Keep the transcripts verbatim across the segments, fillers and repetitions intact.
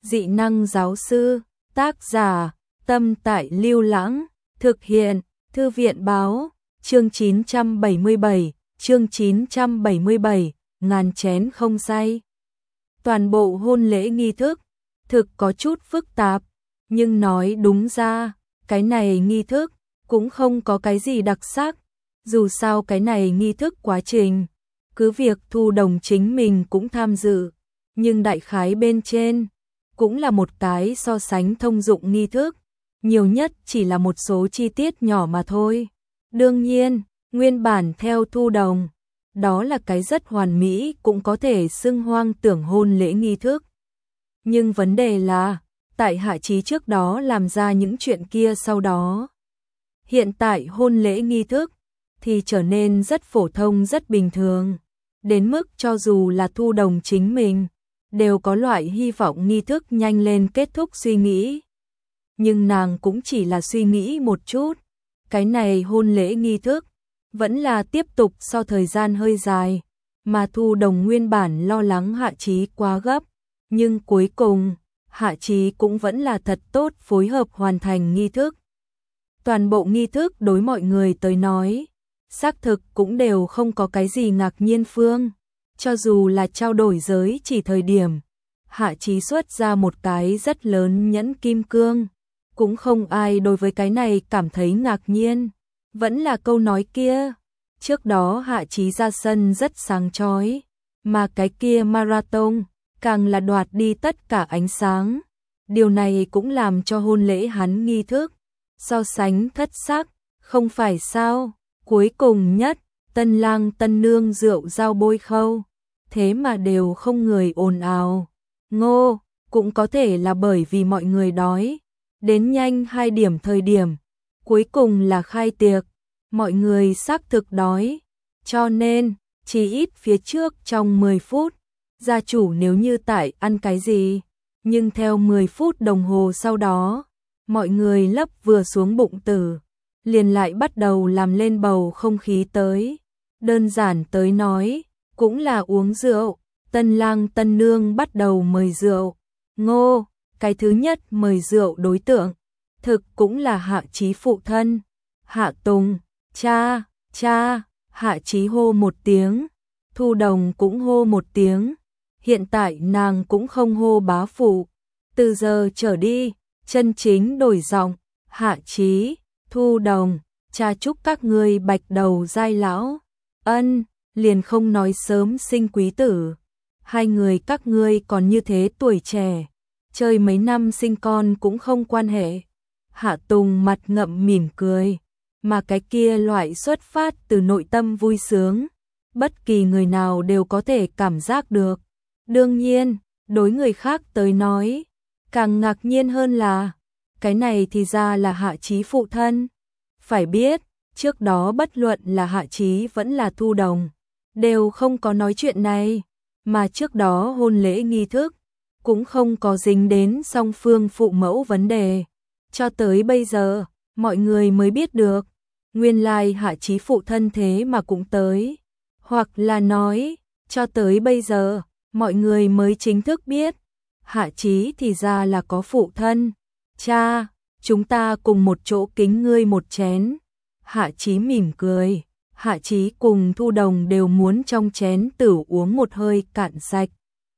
dị năng giáo sư, tác giả, Tâm Tại Lưu Lãng, thực hiện, Thư viện báo, chương chín trăm bảy mươi bảy, chương chín trăm bảy mươi bảy, ngàn chén không say. Toàn bộ hôn lễ nghi thức, thực có chút phức tạp, nhưng nói đúng ra, cái này nghi thức cũng không có cái gì đặc sắc, dù sao cái này nghi thức quá trình, cứ việc Thu Đồng chính mình cũng tham dự, nhưng đại khái bên trên cũng là một cái so sánh thông dụng nghi thức, nhiều nhất chỉ là một số chi tiết nhỏ mà thôi. Đương nhiên, nguyên bản theo Thu Đồng, đó là cái rất hoàn mỹ cũng có thể xưng hoang tưởng hôn lễ nghi thức. Nhưng vấn đề là, tại Hạ Chí trước đó làm ra những chuyện kia sau đó. Hiện tại hôn lễ nghi thức thì trở nên rất phổ thông rất bình thường, đến mức cho dù là Thu Đồng chính mình, đều có loại hy vọng nghi thức nhanh lên kết thúc suy nghĩ. Nhưng nàng cũng chỉ là suy nghĩ một chút, cái này hôn lễ nghi thức vẫn là tiếp tục sau thời gian hơi dài, mà Thu Đồng nguyên bản lo lắng Hạ Chí quá gấp, nhưng cuối cùng, Hạ Chí cũng vẫn là thật tốt phối hợp hoàn thành nghi thức. Toàn bộ nghi thức đối mọi người tới nói, xác thực cũng đều không có cái gì ngạc nhiên phương, cho dù là trao đổi giới chỉ thời điểm, Hạ Chí xuất ra một cái rất lớn nhẫn kim cương, cũng không ai đối với cái này cảm thấy ngạc nhiên, vẫn là câu nói kia, trước đó Hạ Chí ra sân rất sáng chói, mà cái kia marathon càng là đoạt đi tất cả ánh sáng, điều này cũng làm cho hôn lễ hắn nghi thức so sánh thất sắc, không phải sao? Cuối cùng nhất, tân lang tân nương rượu giao bôi khâu, thế mà đều không người ồn ào. Ngô, cũng có thể là bởi vì mọi người đói, đến nhanh hai điểm thời điểm, cuối cùng là khai tiệc, mọi người xác thực đói, cho nên, chỉ ít phía trước trong mười phút, gia chủ nếu như tại ăn cái gì, nhưng theo mười phút đồng hồ sau đó, mọi người lấp vừa xuống bụng tử, liền lại bắt đầu làm lên bầu không khí tới. Đơn giản tới nói, cũng là uống rượu, tân lang tân nương bắt đầu mời rượu. Ngô, cái thứ nhất mời rượu đối tượng, thực cũng là Hạ Chí phụ thân. Hạ Tùng, cha, cha, Hạ Chí hô một tiếng, Thu Đồng cũng hô một tiếng. Hiện tại nàng cũng không hô bá phụ, từ giờ trở đi, chân chính đổi giọng, Hạ Chí, Thu Đồng, cha chúc các ngươi bạch đầu giai lão, ân, liền không nói sớm sinh quý tử, hai người các ngươi còn như thế tuổi trẻ, chơi mấy năm sinh con cũng không quan hệ. Hạ Tùng mặt ngậm mỉm cười, mà cái kia loại xuất phát từ nội tâm vui sướng, bất kỳ người nào đều có thể cảm giác được. Đương nhiên, đối người khác tới nói, càng ngạc nhiên hơn là, cái này thì ra là Hạ Chí phụ thân. Phải biết, trước đó bất luận là Hạ Chí vẫn là Thu Đồng, đều không có nói chuyện này, mà trước đó hôn lễ nghi thức, cũng không có dính đến song phương phụ mẫu vấn đề. Cho tới bây giờ, mọi người mới biết được, nguyên lai Hạ Chí phụ thân thế mà cũng tới. Hoặc là nói, cho tới bây giờ, mọi người mới chính thức biết, Hạ Chí thì ra là có phụ thân. Cha, chúng ta cùng một chỗ kính ngươi một chén. Hạ Chí mỉm cười, Hạ Chí cùng Thu Đồng đều muốn trong chén tử uống một hơi cạn sạch.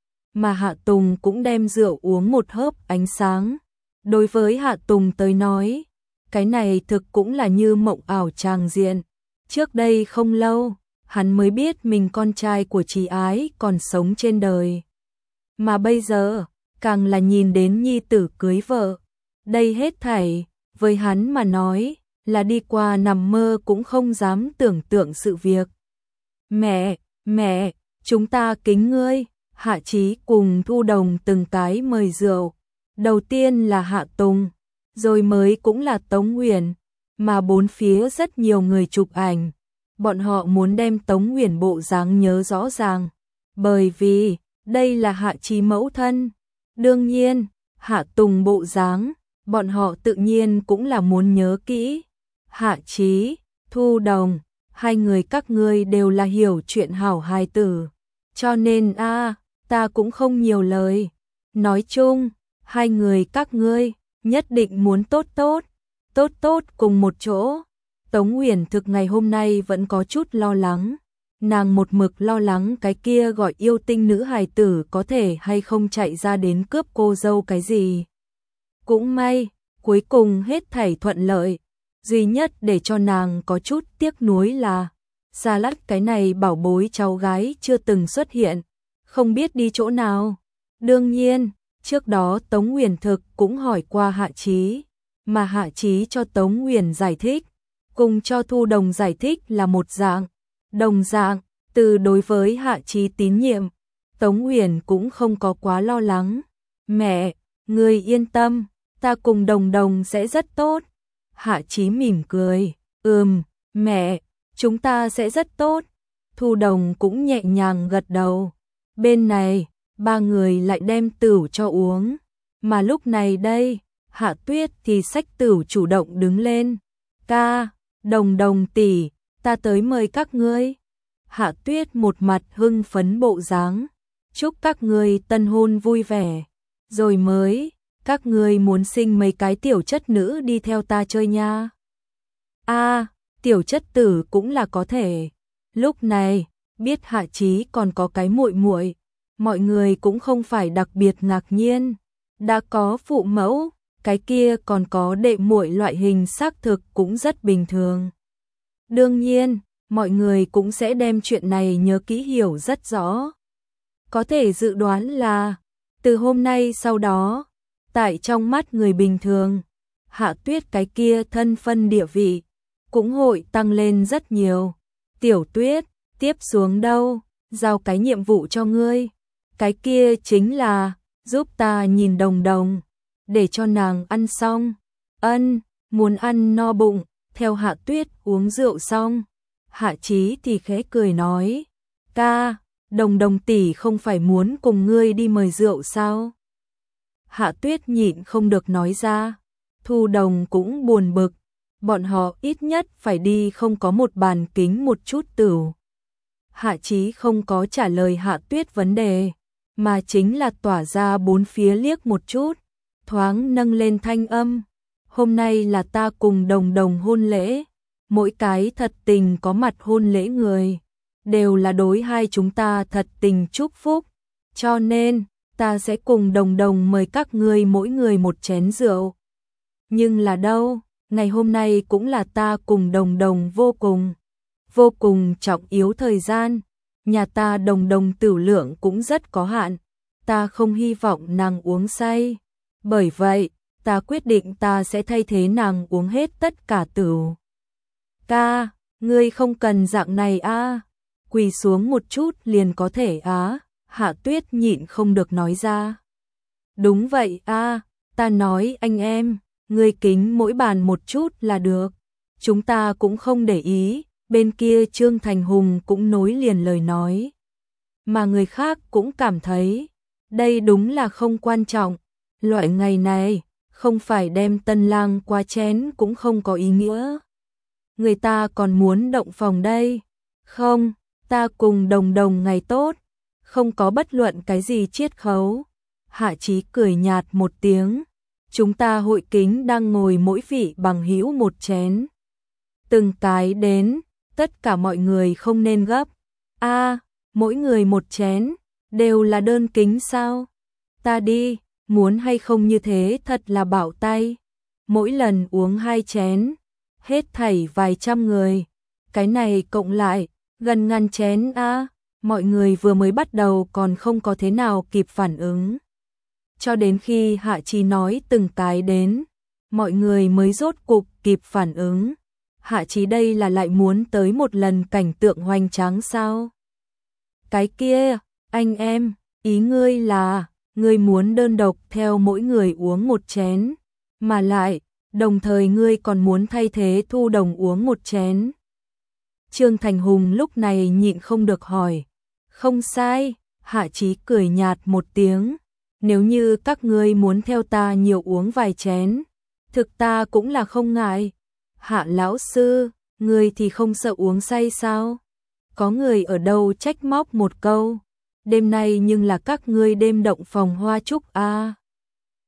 Mà Hạ Tùng cũng đem rượu uống một hớp ánh sáng. Đối với Hạ Tùng tới nói, cái này thực cũng là như mộng ảo tràng diện. Trước đây không lâu, hắn mới biết mình con trai của Chí Ái còn sống trên đời. Mà bây giờ, càng là nhìn đến nhi tử cưới vợ. Đây hết thảy, với hắn mà nói, là đi qua nằm mơ cũng không dám tưởng tượng sự việc. Mẹ, mẹ, chúng ta kính ngươi. Hạ Chí cùng Thu Đồng từng cái mời rượu. Đầu tiên là Hạ Tùng, rồi mới cũng là Tống Huyền, mà bốn phía rất nhiều người chụp ảnh. Bọn họ muốn đem Tống Huyền bộ dáng nhớ rõ ràng, bởi vì đây là Hạ Chí mẫu thân. Đương nhiên, Hạ Tùng bộ dáng, bọn họ tự nhiên cũng là muốn nhớ kỹ. Hạ Chí, Thu Đồng, hai người các ngươi đều là hiểu chuyện hảo hài tử, cho nên a, à, ta cũng không nhiều lời. Nói chung, Hai người các ngươi nhất định muốn tốt tốt, tốt tốt cùng một chỗ. Tống Uyển Thực ngày hôm nay vẫn có chút lo lắng. Nàng một mực lo lắng cái kia gọi yêu tinh nữ hài tử có thể hay không chạy ra đến cướp cô dâu cái gì. Cũng may, cuối cùng hết thảy thuận lợi. Duy nhất để cho nàng có chút tiếc nuối là Xa Lắt cái này bảo bối cháu gái chưa từng xuất hiện, không biết đi chỗ nào. Đương nhiên, trước đó Tống Uyển Thực cũng hỏi qua Hạ Chí, mà Hạ Chí cho Tống Uyển giải thích, cùng cho Thu Đồng giải thích là một dạng. Đồng dạng, từ đối với Hạ Chí tín nhiệm, Tống Uyển cũng không có quá lo lắng. Mẹ, người yên tâm, ta cùng Đồng Đồng sẽ rất tốt. Hạ Chí mỉm cười, ừm, mẹ, chúng ta sẽ rất tốt. Thu Đồng cũng nhẹ nhàng gật đầu. Bên này, ba người lại đem tửu cho uống. Mà lúc này đây, Hạ Tuyết thì xách tửu chủ động đứng lên. Ca, Đồng Đồng tỷ, ta tới mời các ngươi. Hạ Tuyết một mặt hưng phấn bộ dáng. Chúc các ngươi tân hôn vui vẻ. Rồi mới, các ngươi muốn sinh mấy cái tiểu chất nữ đi theo ta chơi nha. A, tiểu chất tử cũng là có thể. Lúc này, biết Hạ Chí còn có cái muội muội, mọi người cũng không phải đặc biệt ngạc nhiên. Đã có phụ mẫu, cái kia còn có đệ muội loại hình xác thực cũng rất bình thường. Đương nhiên, mọi người cũng sẽ đem chuyện này nhớ kỹ hiểu rất rõ. Có thể dự đoán là, từ hôm nay sau đó, tại trong mắt người bình thường, Hạ Tuyết cái kia thân phân địa vị, cũng hội tăng lên rất nhiều. Tiểu Tuyết, tiếp xuống đâu, giao cái nhiệm vụ cho ngươi. Cái kia chính là, giúp ta nhìn Đồng Đồng, để cho nàng ăn xong. Ân, muốn ăn no bụng, theo Hạ Tuyết uống rượu xong. Hạ Chí thì khẽ cười nói, ca, Đồng Đồng tỷ không phải muốn cùng ngươi đi mời rượu sao? Hạ Tuyết nhịn không được nói ra. Thu Đồng cũng buồn bực, bọn họ ít nhất phải đi không có một bàn kính một chút tửu. Hạ Chí không có trả lời Hạ Tuyết vấn đề, mà chính là tỏa ra bốn phía liếc một chút, thoáng nâng lên thanh âm. Hôm nay là ta cùng Đồng Đồng hôn lễ, mỗi cái thật tình có mặt hôn lễ người, đều là đối hai chúng ta thật tình chúc phúc, cho nên, ta sẽ cùng Đồng Đồng mời các ngươi mỗi người một chén rượu. Nhưng là đâu, ngày hôm nay cũng là ta cùng Đồng Đồng vô cùng, vô cùng trọng yếu thời gian, nhà ta Đồng Đồng tửu lượng cũng rất có hạn, ta không hy vọng nàng uống say, bởi vậy, ta quyết định ta sẽ thay thế nàng uống hết tất cả tửu. Ca, ngươi không cần dạng này a, quỳ xuống một chút liền có thể á. Hạ Tuyết nhịn không được nói ra. Đúng vậy a, ta nói anh em, ngươi kính mỗi bàn một chút là được. Chúng ta cũng không để ý. Bên kia Trương Thành Hùng cũng nối liền lời nói. Mà người khác cũng cảm thấy, đây đúng là không quan trọng. Loại ngày này, không phải đem tân lang qua chén cũng không có ý nghĩa. Người ta còn muốn động phòng đây. Không, ta cùng Đồng Đồng ngày tốt. Không có bất luận cái gì chiết khấu. Hạ Chí cười nhạt một tiếng. Chúng ta hội kính đang ngồi mỗi vị bằng hữu một chén. Từng cái đến, tất cả mọi người không nên gấp. A, mỗi người một chén, đều là đơn kính sao? Ta đi, muốn hay không như thế thật là bảo tay. Mỗi lần uống hai chén, hết thảy vài trăm người. Cái này cộng lại, gần ngàn chén a. Mọi người vừa mới bắt đầu còn không có thế nào kịp phản ứng. Cho đến khi Hạ Chí nói từng cái đến, mọi người mới rốt cục kịp phản ứng. Hạ Chí đây là lại muốn tới một lần cảnh tượng hoành tráng sao? Cái kia, anh em, ý ngươi là, ngươi muốn đơn độc theo mỗi người uống một chén, mà lại, đồng thời ngươi còn muốn thay thế Thu Đồng uống một chén. Trương Thành Hùng lúc này nhịn không được hỏi. Không sai, Hạ Chí cười nhạt một tiếng. Nếu như các ngươi muốn theo ta nhiều uống vài chén, thực ta cũng là không ngại. Hạ lão sư, ngươi thì không sợ uống say sao? Có người ở đâu trách móc một câu. Đêm nay nhưng là các ngươi đêm động phòng hoa trúc a.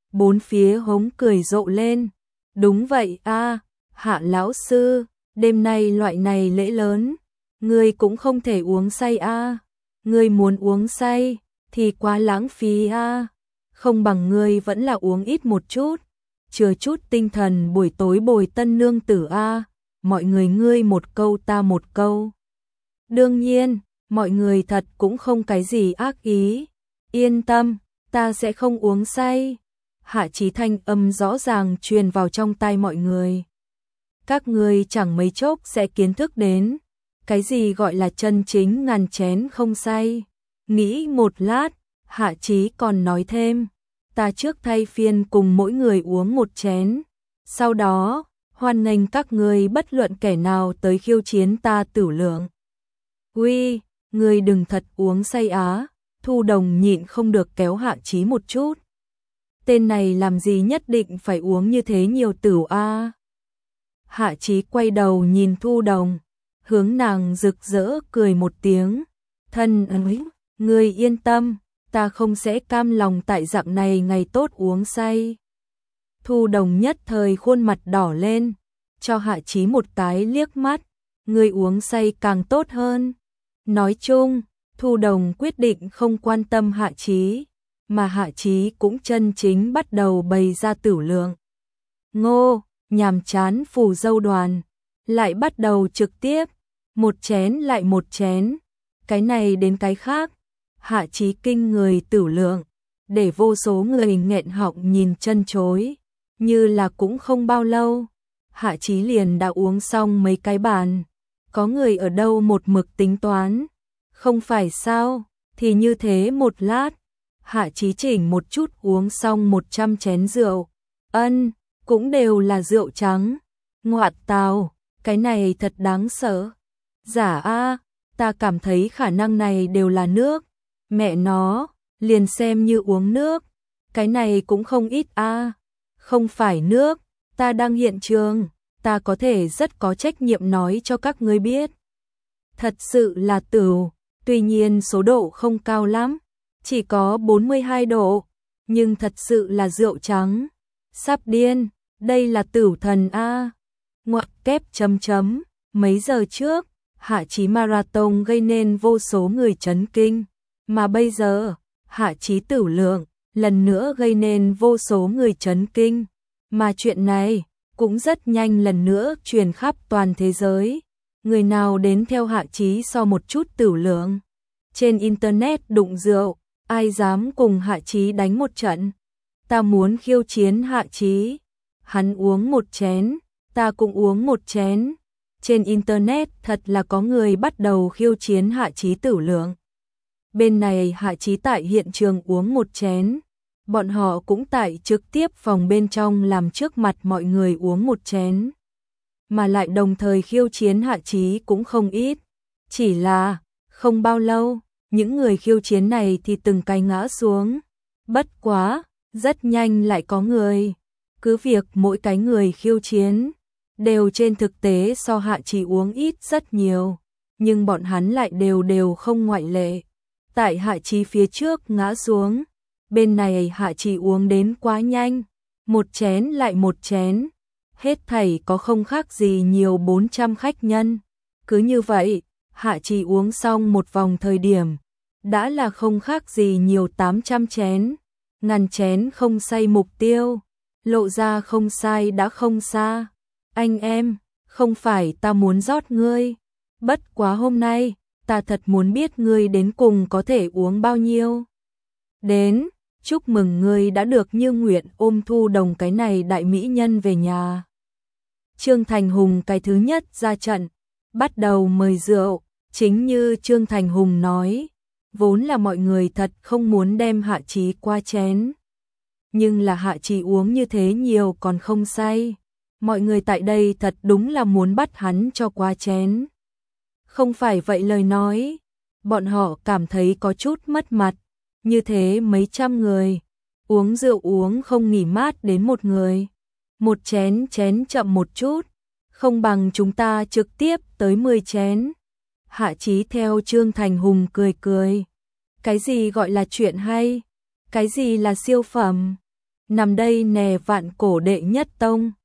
bốn phía hống cười rộ lên. Đúng vậy a, Hạ lão sư, đêm nay loại này lễ lớn, ngươi cũng không thể uống say a. Ngươi muốn uống say thì quá lãng phí a. Không bằng ngươi vẫn là uống ít một chút, chừa chút tinh thần buổi tối bồi tân nương tử a. Mọi người ngươi một câu ta một câu. Đương nhiên, mọi người thật cũng không cái gì ác ý. Yên tâm, ta sẽ không uống say. Hạ Chí thanh âm rõ ràng truyền vào trong tai mọi người. Các ngươi chẳng mấy chốc sẽ kiến thức đến cái gì gọi là chân chính ngàn chén không say. Nghĩ một lát, Hạ Chí còn nói thêm, ta trước thay phiên cùng mỗi người uống một chén. Sau đó, hoan nghênh các ngươi bất luận kẻ nào tới khiêu chiến ta Tử Lượng. Uy, ngươi đừng thật uống say á. Thu Đồng nhịn không được kéo Hạ Chí một chút. Tên này làm gì nhất định phải uống như thế nhiều tửu a? Hạ Chí quay đầu nhìn Thu Đồng, hướng nàng rực rỡ cười một tiếng. Thân ơi, ngươi yên tâm, ta không sẽ cam lòng tại dạng này ngày tốt uống say. Thu Đồng nhất thời khuôn mặt đỏ lên, cho Hạ Chí một cái liếc mắt, ngươi uống say càng tốt hơn. Nói chung, Thu Đồng quyết định không quan tâm Hạ Chí, mà Hạ Chí cũng chân chính bắt đầu bày ra Tử Lượng. Ngô, nhàm chán phù dâu đoàn, lại bắt đầu trực tiếp, một chén lại một chén, cái này đến cái khác, Hạ Chí kinh người Tử Lượng, để vô số người nghẹn họng nhìn chân chối, như là cũng không bao lâu, Hạ Chí liền đã uống xong mấy cái bàn, có người ở đâu một mực tính toán, không phải sao, thì như thế một lát, Hạ Chí chỉnh một chút uống xong một trăm chén rượu, ân, cũng đều là rượu trắng, ngoại tào, cái này thật đáng sợ. Giả a, ta cảm thấy khả năng này đều là nước, mẹ nó, liền xem như uống nước, cái này cũng không ít a. Không phải nước, ta đang hiện trường, ta có thể rất có trách nhiệm nói cho các ngươi biết. Thật sự là tửu, tuy nhiên số độ không cao lắm, chỉ có bốn mươi hai độ, nhưng thật sự là rượu trắng. Sắp điên, đây là tửu thần a. Ngoặc kép chấm chấm, mấy giờ trước, Hạ Chí marathon gây nên vô số người chấn kinh, mà bây giờ, Hạ Chí Tử Lượng lần nữa gây nên vô số người chấn kinh, mà chuyện này cũng rất nhanh lần nữa truyền khắp toàn thế giới. Người nào đến theo Hạ Chí so một chút Tử Lượng, trên internet đụng rượu, ai dám cùng Hạ Chí đánh một trận. Ta muốn khiêu chiến Hạ Chí, hắn uống một chén, ta cũng uống một chén. Trên internet thật là có người bắt đầu khiêu chiến Hạ Chí Tử Lượng. Bên này Hạ Chí tại hiện trường uống một chén, bọn họ cũng tại trực tiếp phòng bên trong làm trước mặt mọi người uống một chén. Mà lại đồng thời khiêu chiến Hạ Chí cũng không ít, chỉ là không bao lâu, những người khiêu chiến này thì từng cái ngã xuống. Bất quá, rất nhanh lại có người, cứ việc mỗi cái người khiêu chiến đều trên thực tế so Hạ Chí uống ít rất nhiều, nhưng bọn hắn lại đều đều không ngoại lệ. Tại Hạ Chí phía trước ngã xuống, bên này Hạ Chí uống đến quá nhanh, một chén lại một chén, hết thảy có không khác gì nhiều bốn trăm khách nhân. Cứ như vậy, Hạ Chí uống xong một vòng thời điểm, đã là không khác gì nhiều tám trăm chén, ngàn chén không say mục tiêu, lộ ra không sai đã không xa. Anh em, không phải ta muốn rót ngươi, bất quá hôm nay, ta thật muốn biết ngươi đến cùng có thể uống bao nhiêu. Đến, chúc mừng ngươi đã được như nguyện ôm Thu Đồng cái này đại mỹ nhân về nhà. Trương Thành Hùng cái thứ nhất ra trận, bắt đầu mời rượu, chính như Trương Thành Hùng nói, vốn là mọi người thật không muốn đem Hạ Chí qua chén. Nhưng là Hạ Chí uống như thế nhiều còn không say, mọi người tại đây thật đúng là muốn bắt hắn cho qua chén. Không phải vậy lời nói, bọn họ cảm thấy có chút mất mặt, như thế mấy trăm người, uống rượu uống không nghỉ mát đến một người, một chén chén chậm một chút, không bằng chúng ta trực tiếp tới mười chén. Hạ Chí theo Trương Thành Hùng cười cười, cái gì gọi là chuyện hay, cái gì là siêu phẩm, nằm đây nè vạn cổ đệ nhất tông.